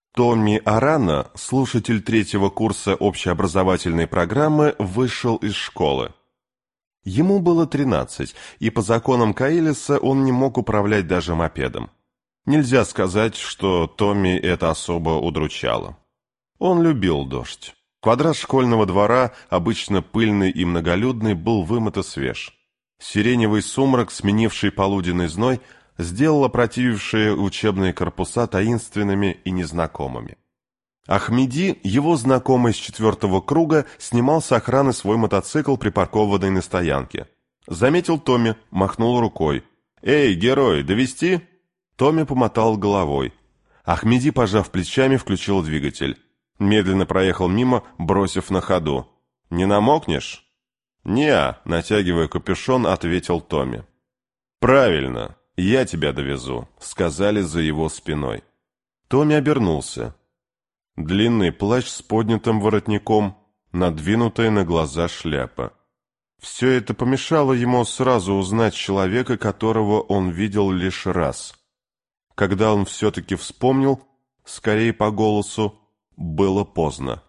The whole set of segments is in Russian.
Томми Арана, слушатель третьего курса общеобразовательной программы, вышел из школы. Ему было 13, и по законам Каэлиса он не мог управлять даже мопедом. Нельзя сказать, что Томми это особо удручало. Он любил дождь. Квадрат школьного двора, обычно пыльный и многолюдный, был вымыт и свеж. Сиреневый сумрак, сменивший полуденный зной, сделал опротивившие учебные корпуса таинственными и незнакомыми. Ахмеди, его знакомый с 4-го круга, снимал с охраны свой мотоцикл, припаркованный на стоянке. Заметил Томми, махнул рукой. «Эй, герой, довезти?» Томми помотал головой. Ахмеди, пожав плечами, включил двигатель. Медленно проехал мимо, бросив на ходу. «Не намокнешь?» «Не-а», натягивая капюшон, ответил Томми. «Правильно, я тебя довезу», — сказали за его спиной. Томми обернулся. Длинный плащ с поднятым воротником, надвинутая на глаза шляпа. Все это помешало ему сразу узнать человека, которого он видел лишь раз. Когда он все-таки вспомнил, скорее по голосу, было поздно.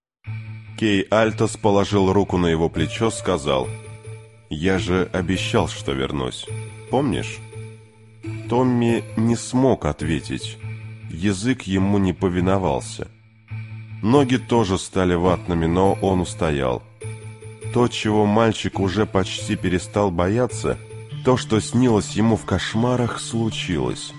Кей Альтос положил руку на его плечо, сказал: «Я же обещал, что вернусь. Помнишь?» Томми не смог ответить. Язык ему не повиновался. Ноги тоже стали ватными, но он устоял. То, чего мальчик уже почти перестал бояться, то, что снилось ему в кошмарах, случилось.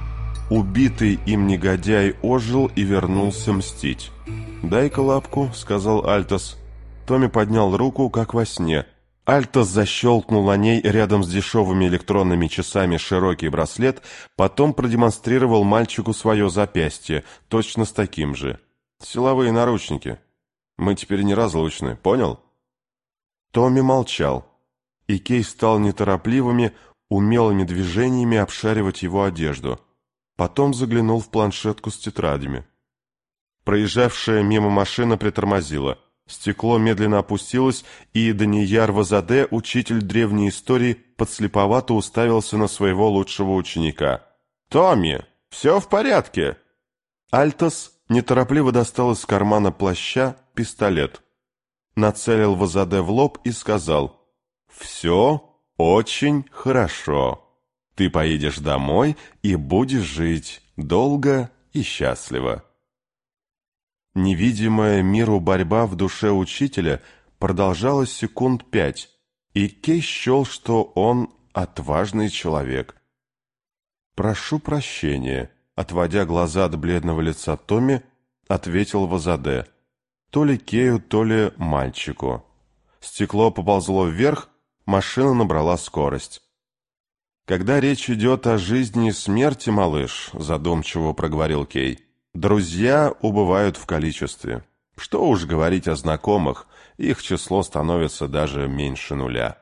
Убитый им негодяй ожил и вернулся мстить. «Дай-ка лапку», — сказал Альтос. Томми поднял руку, как во сне. Альтос защелкнул на ней рядом с дешевыми электронными часами широкий браслет, потом продемонстрировал мальчику свое запястье, точно с таким же. «Силовые наручники. Мы теперь неразлучны, понял?» Томми молчал, и Кей стал неторопливыми, умелыми движениями обшаривать его одежду. Потом заглянул в планшетку с тетрадями. Проезжавшая мимо машина притормозила. Стекло медленно опустилось, и Данияр Вазаде, учитель древней истории, подслеповато уставился на своего лучшего ученика. «Томми, все в порядке?» Альтос неторопливо достал из кармана плаща пистолет. Нацелил Вазаде в лоб и сказал: «Все очень хорошо. Ты поедешь домой и будешь жить долго и счастливо». Невидимая миру борьба в душе учителя продолжалась секунд 5, и Кей счел, что он отважный человек. «Прошу прощения», — отводя глаза от бледного лица Томми, ответил Вазаде. То ли Кею, то ли мальчику. Стекло поползло вверх, машина набрала скорость. «Когда речь идет о жизни и смерти, малыш», — задумчиво проговорил Кей, — «друзья убывают в количестве. Что уж говорить о знакомых, их число становится даже меньше нуля».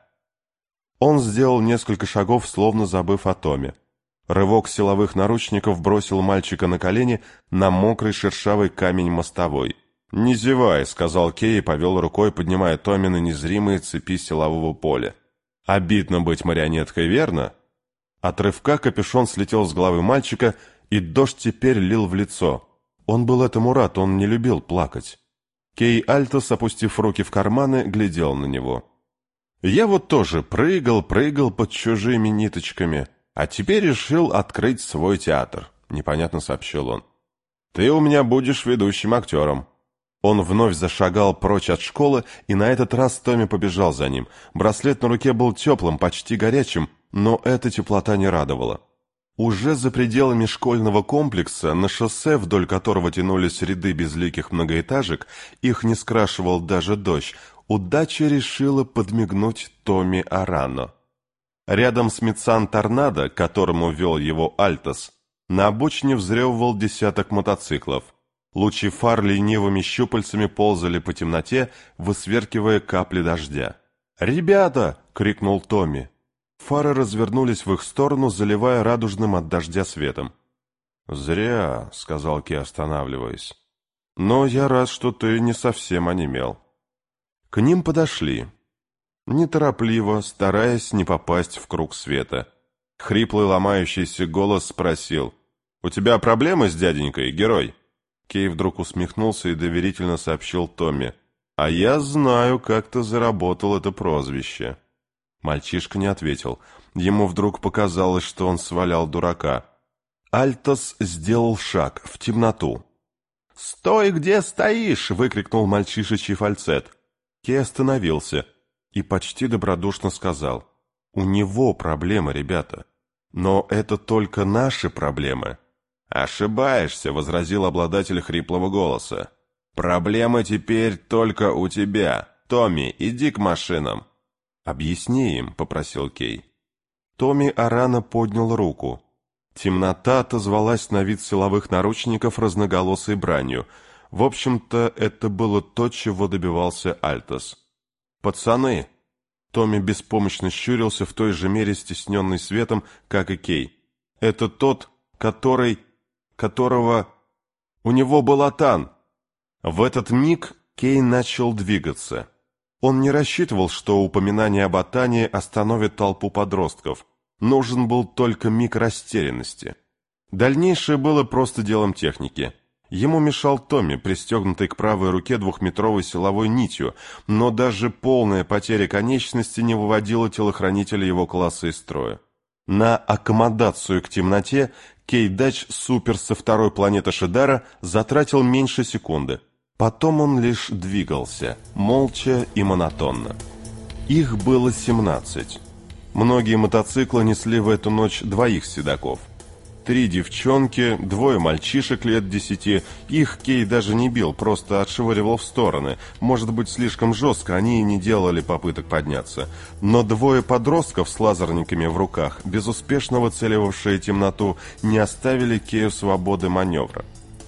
Он сделал несколько шагов, словно забыв о Томе. Рывок силовых наручников бросил мальчика на колени на мокрый шершавый камень мостовой. «Не зевай», — сказал Кей и повел рукой, поднимая Томми на незримые цепи силового поля. «Обидно быть марионеткой, верно?» От рывка капюшон слетел с головы мальчика, и дождь теперь лил в лицо. Он был этому рад, он не любил плакать. Кей Альтос, опустив руки в карманы, глядел на него. «Я вот тоже прыгал под чужими ниточками, а теперь решил открыть свой театр», — непонятно сообщил он. «Ты у меня будешь ведущим актером». Он вновь зашагал прочь от школы, и на этот раз Томми побежал за ним. Браслет на руке был теплым, почти горячим, но эта теплота не радовала. Уже за пределами школьного комплекса, на шоссе, вдоль которого тянулись ряды безликих многоэтажек, их не скрашивал даже дождь, удача решила подмигнуть Томми Арано. Рядом с Митсан Торнадо, к которому вел его Альтос, на обочине взрёвывал десяток мотоциклов. Лучи фар ленивыми щупальцами ползали по темноте, высверкивая капли дождя. «Ребята!» — крикнул Томми. Фары развернулись в их сторону, заливая радужным от дождя светом. «Зря», — сказал Ки, останавливаясь. «Но я рад, что ты не совсем онемел». К ним подошли. Неторопливо, стараясь не попасть в круг света. Хриплый ломающийся голос спросил: «У тебя проблемы с дяденькой, герой?» Кей вдруг усмехнулся и доверительно сообщил Томми. «А я знаю, как ты заработал это прозвище». Мальчишка не ответил. Ему вдруг показалось, что он свалял дурака. Альтос сделал шаг в темноту. «Стой, где стоишь!» — выкрикнул мальчишечий фальцет. Кей остановился и почти добродушно сказал. «У него проблемы, ребята. Но это только наши проблемы». «Ошибаешься», — возразил обладатель хриплого голоса. «Проблемы теперь только у тебя. Томми, иди к машинам». «Объясни им», — попросил Кей. Томми Арана поднял руку. Темнота отозвалась на вид силовых наручников разноголосой бранью. В общем-то, это было то, чего добивался Альтос. «Пацаны!» Томми беспомощно щурился в той же мере, стесненный светом, как и Кей. «Это тот, которого... У него был Атан!» В этот миг Кей начал двигаться. Он не рассчитывал, что упоминание об Атане остановит толпу подростков. Нужен был только миг растерянности. Дальнейшее было просто делом техники. Ему мешал Томми, пристегнутый к правой руке двухметровой силовой нитью, но даже полная потеря конечности не выводила телохранителя его класса из строя. На аккомодацию к темноте Кей-Дач Супер со второй планеты Шидара затратил меньше секунды. Потом он лишь двигался, молча и монотонно. Их было 17. Многие мотоциклы несли в эту ночь двоих седаков. 3 девчонки, 2 мальчишек лет 10. Их Кей даже не бил, просто отшвыривал в стороны. Может быть, слишком жестко, они и не делали попыток подняться. Но 2 подростков с лазерниками в руках, безуспешно выцеливавшие темноту, не оставили Кею свободы маневра.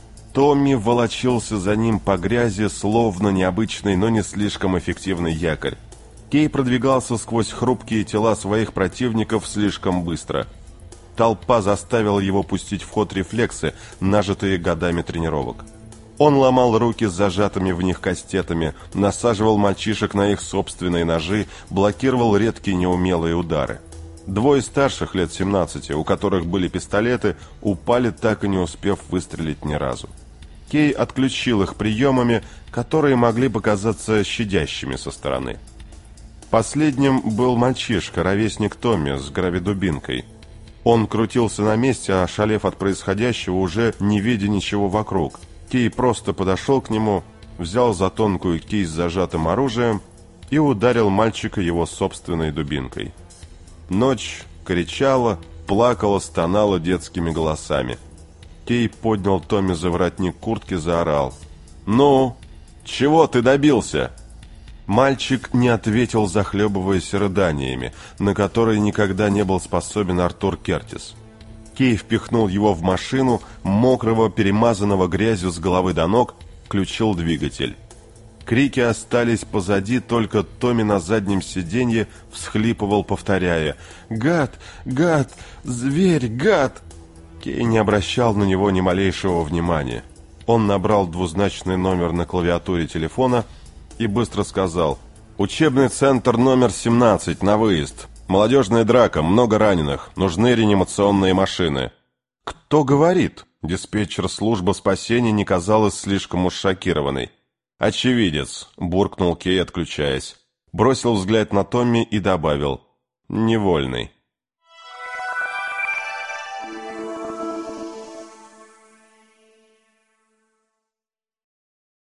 Томми волочился за ним по грязи, словно необычный, но не слишком эффективный якорь. Кей продвигался сквозь хрупкие тела своих противников слишком быстро. Толпа заставила его пустить в ход рефлексы, нажитые годами тренировок. Он ломал руки с зажатыми в них кастетами, насаживал мальчишек на их собственные ножи, блокировал редкие неумелые удары. 2 старших лет 17, у которых были пистолеты, упали, так и не успев выстрелить ни разу. Кей отключил их приемами, которые могли показаться щадящими со стороны. Последним был мальчишка, ровесник Томми, с гравидубинкой. Он крутился на месте, ошалев от происходящего, уже не видя ничего вокруг. Кей просто подошел к нему, взял за тонкую кисть с зажатым оружием и ударил мальчика его собственной дубинкой. Ночь кричала, плакала, стонала детскими голосами. Кей поднял Томми за воротник куртки, заорал. «Ну, чего ты добился?» Мальчик не ответил, захлебываясь рыданиями, на которые никогда не был способен Артур Кертис. Кей впихнул его в машину, мокрого, перемазанного грязью с головы до ног, включил двигатель. Крики остались позади, только Томми на заднем сиденье всхлипывал, повторяя: «Гад! Гад! Зверь! Гад!» Кей не обращал на него ни малейшего внимания. Он набрал двузначный номер на клавиатуре телефона и быстро сказал: «Учебный центр номер 17, на выезд. Молодежная драка, много раненых, нужны реанимационные машины». «Кто говорит?» Диспетчер службы спасения не казалась слишком уж шокированной. «Очевидец», — буркнул Кей, отключаясь. Бросил взгляд на Томми и добавил: «Невольный».